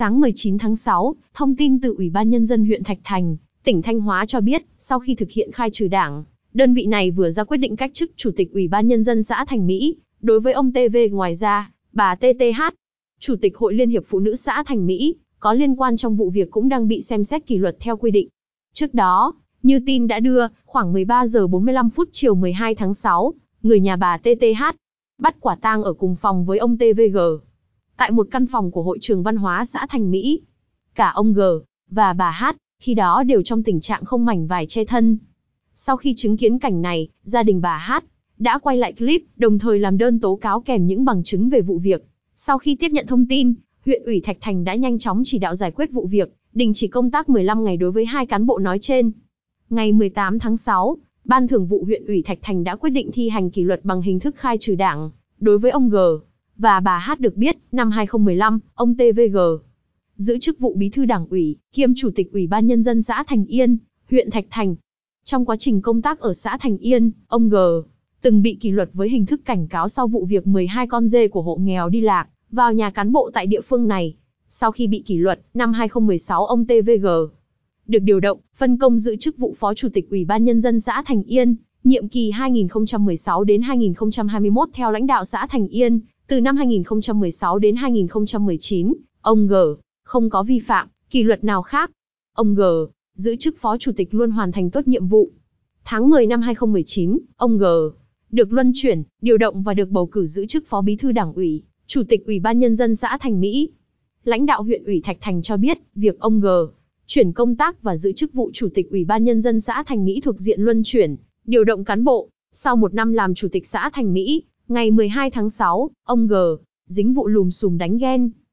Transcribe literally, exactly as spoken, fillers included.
Sáng mười chín tháng sáu, thông tin từ Ủy ban Nhân dân huyện Thạch Thành, tỉnh Thanh Hóa cho biết, sau khi thực hiện khai trừ đảng, đơn vị này vừa ra quyết định cách chức Chủ tịch Ủy ban Nhân dân xã Thành Mỹ, đối với ông tê vê. Ngoài ra, bà tê tê hát, Chủ tịch Hội Liên hiệp Phụ nữ xã Thành Mỹ, có liên quan trong vụ việc cũng đang bị xem xét kỷ luật theo quy định. Trước đó, như tin đã đưa, khoảng mười ba giờ bốn mươi lăm phút chiều mười hai tháng sáu, người nhà bà tê tê hát bắt quả tang ở cùng phòng với ông tê vê giê tại một căn phòng của Hội trường Văn hóa xã Thành Mỹ. Cả ông G và bà H khi đó đều trong tình trạng không mảnh vải che thân. Sau khi chứng kiến cảnh này, gia đình bà H đã quay lại clip, đồng thời làm đơn tố cáo kèm những bằng chứng về vụ việc. Sau khi tiếp nhận thông tin, huyện ủy Thạch Thành đã nhanh chóng chỉ đạo giải quyết vụ việc, đình chỉ công tác mười lăm ngày đối với hai cán bộ nói trên. Ngày mười tám tháng sáu, Ban Thường vụ huyện ủy Thạch Thành đã quyết định thi hành kỷ luật bằng hình thức khai trừ đảng đối với ông G và bà H. Được biết, năm hai không một lăm, ông tê vê giê giữ chức vụ bí thư đảng ủy, kiêm chủ tịch Ủy ban Nhân dân xã Thành Yên, huyện Thạch Thành. Trong quá trình công tác ở xã Thành Yên, ông G từng bị kỷ luật với hình thức cảnh cáo sau vụ việc mười hai con dê của hộ nghèo đi lạc vào nhà cán bộ tại địa phương này. Sau khi bị kỷ luật, năm hai không một sáu ông tê vê giê được điều động, phân công giữ chức vụ Phó Chủ tịch Ủy ban Nhân dân xã Thành Yên, nhiệm kỳ hai nghìn không trăm mười sáu đến hai nghìn không trăm hai mươi mốt theo lãnh đạo xã Thành Yên. Từ năm hai nghìn không trăm mười sáu đến hai nghìn không trăm mười chín, ông G không có vi phạm kỷ luật nào khác. Ông G giữ chức Phó Chủ tịch luôn hoàn thành tốt nhiệm vụ. Tháng mười năm hai không một chín, ông G được luân chuyển, điều động và được bầu cử giữ chức Phó Bí thư Đảng ủy, Chủ tịch Ủy ban Nhân dân xã Thành Mỹ. Lãnh đạo huyện ủy Thạch Thành cho biết, việc ông G chuyển công tác và giữ chức vụ Chủ tịch Ủy ban Nhân dân xã Thành Mỹ thuộc diện luân chuyển, điều động cán bộ. Sau một năm làm Chủ tịch xã Thành Mỹ, ngày mười hai tháng sáu, ông G dính vụ lùm xùm đánh ghen.